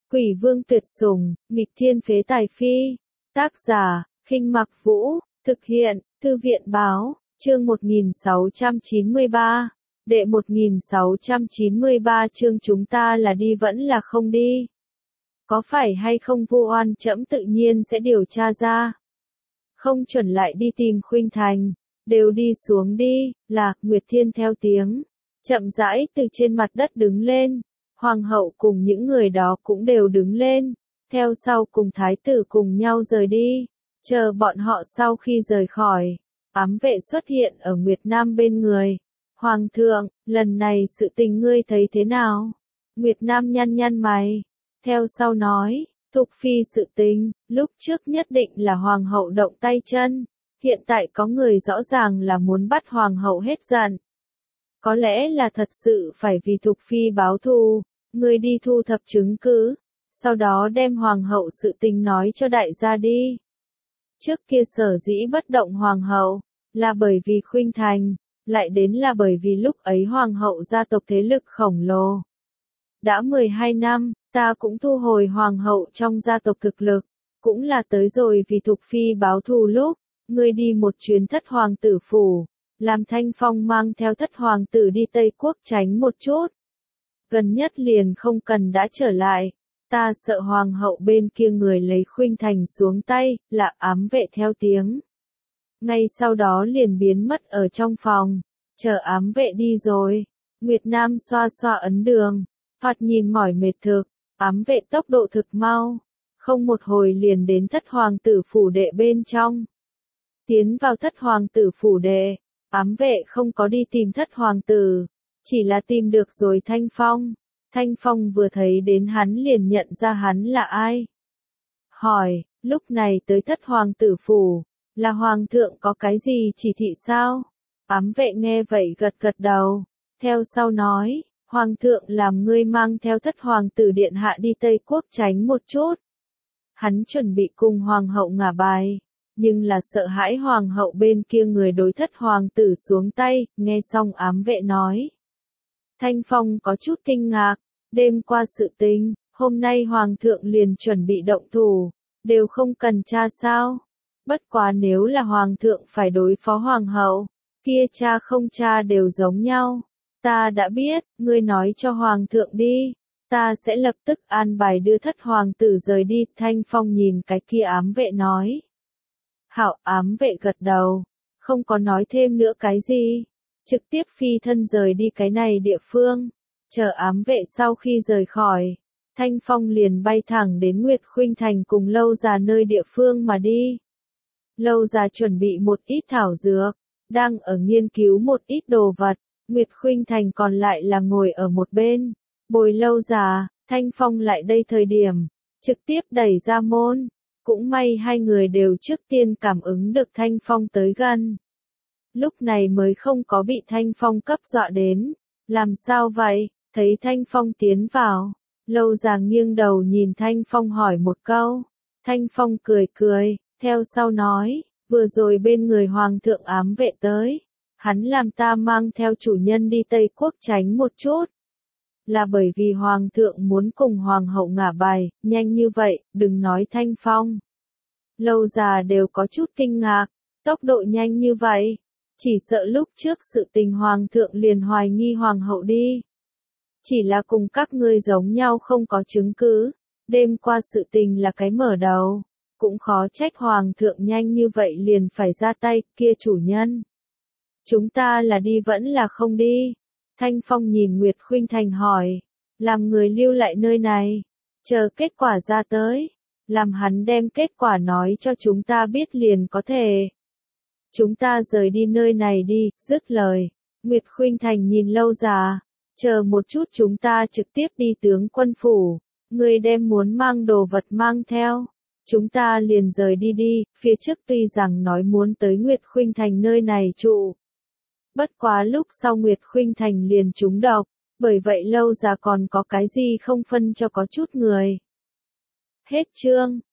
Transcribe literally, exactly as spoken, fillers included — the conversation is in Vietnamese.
Quỷ vương tuyệt sủng, nghịch thiên phế tài phi. Tác giả, Khinh Mặc Vũ, thực hiện, Thư viện báo, chương một nghìn sáu trăm chín mươi ba. Đệ một nghìn sáu trăm chín mươi ba chương chúng ta là đi vẫn là không đi. Có phải hay không vu oan trẫm tự nhiên sẽ điều tra ra. Không chuẩn lại đi tìm Khuynh Thành, đều đi xuống đi, là, Nguyệt Thiên theo tiếng. Chậm rãi từ trên mặt đất đứng lên, hoàng hậu cùng những người đó cũng đều đứng lên, theo sau cùng thái tử cùng nhau rời đi. Chờ bọn họ sau khi rời khỏi, ám vệ xuất hiện ở Nguyệt Nam bên người. Hoàng thượng, lần này sự tình ngươi thấy thế nào? Nguyệt Nam nhăn nhăn mày, theo sau nói, Thục Phi sự tình, lúc trước nhất định là hoàng hậu động tay chân, hiện tại có người rõ ràng là muốn bắt hoàng hậu hết giận. Có lẽ là thật sự phải vì Thục Phi báo thù, ngươi đi thu thập chứng cứ, sau đó đem hoàng hậu sự tình nói cho đại gia đi. Trước kia sở dĩ bất động hoàng hậu, là bởi vì Khuynh Thành, lại đến là bởi vì lúc ấy hoàng hậu gia tộc thế lực khổng lồ. Đã mười hai năm, ta cũng thu hồi hoàng hậu trong gia tộc thực lực, cũng là tới rồi vì Thục Phi báo thù lúc, ngươi đi một chuyến thất hoàng tử phủ, làm Thanh Phong mang theo thất hoàng tử đi Tây Quốc tránh một chút. Gần nhất liền không cần đã trở lại, ta sợ hoàng hậu bên kia người lấy Khuynh Thành xuống tay, là ám vệ theo tiếng. Ngay sau đó liền biến mất ở trong phòng, chờ ám vệ đi rồi, Nguyệt Nam xoa xoa ấn đường, thoạt nhìn mỏi mệt thực, ám vệ tốc độ thực mau, không một hồi liền đến thất hoàng tử phủ đệ bên trong. Tiến vào thất hoàng tử phủ đệ, ám vệ không có đi tìm thất hoàng tử, chỉ là tìm được rồi Thanh Phong. Thanh Phong vừa thấy đến hắn liền nhận ra hắn là ai. Hỏi, lúc này tới thất hoàng tử phủ, là hoàng thượng có cái gì chỉ thị sao? Ám vệ nghe vậy gật gật đầu, theo sau nói, hoàng thượng làm ngươi mang theo thất hoàng tử điện hạ đi Tây Quốc tránh một chút. Hắn chuẩn bị cùng hoàng hậu ngả bài, nhưng là sợ hãi hoàng hậu bên kia người đối thất hoàng tử xuống tay, nghe xong ám vệ nói. Thanh Phong có chút kinh ngạc, đêm qua sự tình, hôm nay hoàng thượng liền chuẩn bị động thủ, đều không cần tra sao. Bất quá nếu là hoàng thượng phải đối phó hoàng hậu, kia cha không cha đều giống nhau. Ta đã biết, ngươi nói cho hoàng thượng đi, ta sẽ lập tức an bài đưa thất hoàng tử rời đi. Thanh Phong nhìn cái kia ám vệ nói. Hảo, ám vệ gật đầu, không có nói thêm nữa cái gì, trực tiếp phi thân rời đi cái này địa phương. Chờ ám vệ sau khi rời khỏi, Thanh Phong liền bay thẳng đến Nguyệt Khuynh Thành cùng Lâu Già nơi địa phương mà đi. Lâu Già chuẩn bị một ít thảo dược, đang ở nghiên cứu một ít đồ vật, Nguyệt Khuynh Thành còn lại là ngồi ở một bên, bồi Lâu Già. Thanh Phong lại đây thời điểm, trực tiếp đẩy ra môn, cũng may hai người đều trước tiên cảm ứng được Thanh Phong tới gần. Lúc này mới không có bị Thanh Phong cấp dọa đến, làm sao vậy? Thấy Thanh Phong tiến vào, Lâu Già nghiêng đầu nhìn Thanh Phong hỏi một câu. Thanh Phong cười cười, theo sau nói, vừa rồi bên người hoàng thượng ám vệ tới, hắn làm ta mang theo chủ nhân đi Tây Quốc tránh một chút. Là bởi vì hoàng thượng muốn cùng hoàng hậu ngả bài, nhanh như vậy, đừng nói Thanh Phong. Lâu Già đều có chút kinh ngạc, tốc độ nhanh như vậy, chỉ sợ lúc trước sự tình hoàng thượng liền hoài nghi hoàng hậu đi. Chỉ là cùng các ngươi giống nhau không có chứng cứ, đêm qua sự tình là cái mở đầu, cũng khó trách hoàng thượng nhanh như vậy liền phải ra tay. Kia chủ nhân, chúng ta là đi vẫn là không đi? Thanh Phong nhìn Nguyệt Khuynh Thành hỏi, làm người lưu lại nơi này, chờ kết quả ra tới, làm hắn đem kết quả nói cho chúng ta biết liền có thể. Chúng ta rời đi nơi này đi. Dứt lời, Nguyệt Khuynh Thành nhìn Lâu Già, chờ một chút chúng ta trực tiếp đi tướng quân phủ, ngươi đem muốn mang đồ vật mang theo, chúng ta liền rời đi đi. Phía trước tuy rằng nói muốn tới Nguyệt Khuynh Thành nơi này trụ, bất quá lúc sau Nguyệt Khuynh Thành liền trúng độc, bởi vậy Lâu Già còn có cái gì không phân cho có chút người. Hết chương.